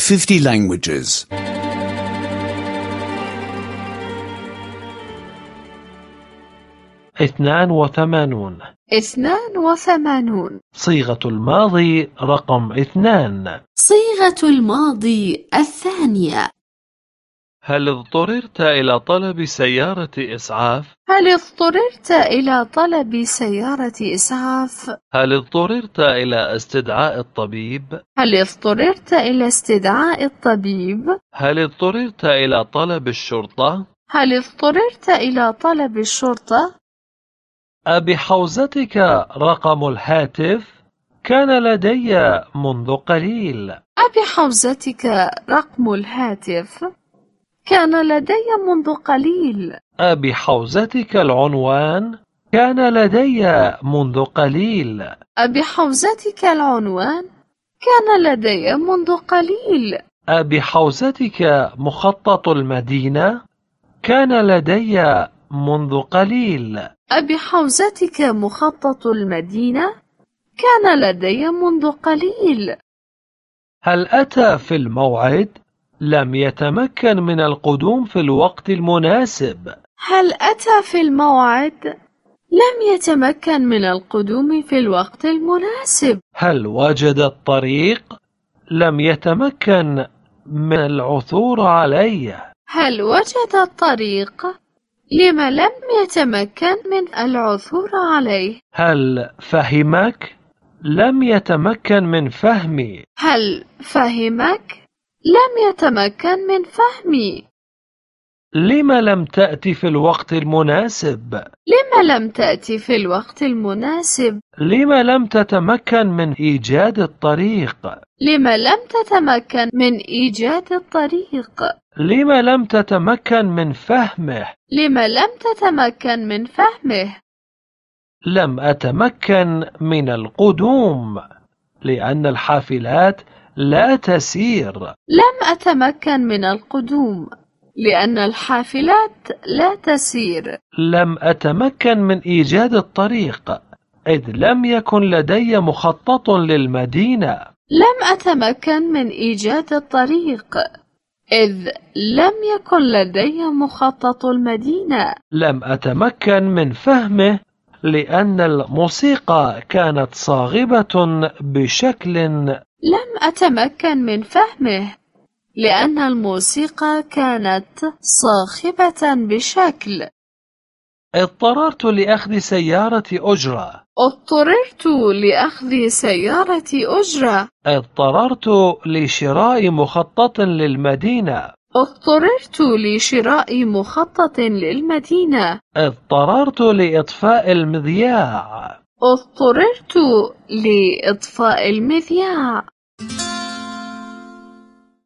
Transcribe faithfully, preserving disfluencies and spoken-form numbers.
fifty languages. اثنان وثمانون. اثنان وثمانون. صيغة الماضي رقم اثنان. صيغة الماضي الثانية. هل اضطررت إلى طلب سيارة إسعاف؟ هل اضطررت إلى طلب سيارة إسعاف؟ هل اضطررت إلى استدعاء الطبيب؟ هل اضطررت إلى استدعاء الطبيب؟ هل اضطررت إلى طلب الشرطة؟ هل اضطررت إلى طلب الشرطة؟ أبحوزتك رقم الهاتف؟ كان لدي منذ قليل. أبحوزتك رقم الهاتف؟ كان لدي منذ قليل. أبحوزتك العنوان؟ كان لدي منذ قليل. أبحوزتك العنوان؟ كان لدي منذ قليل. أبحوزتك مخطط المدينة؟ كان لدي منذ قليل. أبحوزتك مخطط المدينة؟ كان لدي منذ قليل. هل أتى في الموعد؟ لم يتمكن من القدوم في الوقت المناسب. هل أتى في الموعد؟ لم يتمكن من القدوم في الوقت المناسب. هل وجد الطريق؟ لم يتمكن من العثور عليه. هل وجد الطريق؟ لم لم يتمكن من العثور عليه. هل فهمك؟ لم يتمكن من فهمي. هل فهمك؟ لم يتمكن من فهمي. لم لم تأتي في الوقت المناسب؟ لم لم تأتي في الوقت المناسب؟ لم لم تتمكن من إيجاد الطريق؟ لم لم تتمكن من إيجاد الطريق؟ لم لم تتمكن من فهمه؟ لم لم تتمكن من فهمه؟ لم أتمكن من القدوم لأن الحافلات لا تسير. لم أتمكن من القدوم لأن الحافلات لا تسير. لم أتمكن من إيجاد الطريق إذ لم يكن لدي مخطط للمدينة. لم أتمكن من إيجاد الطريق إذ لم يكن لدي مخطط المدينة. لم أتمكن من فهمه لأن الموسيقى كانت صاخبة بشكل. لم أتمكن من فهمه لأن الموسيقى كانت صاخبة بشكل. اضطررت لأخذ سيارة أجرة. اضطررت لأخذ سيارة أجرة. اضطررت لشراء مخطط للمدينة. اضطررت لشراء مخطط للمدينة. اضطررت لإطفاء المذياع. اضطررت لإطفاء المذياع.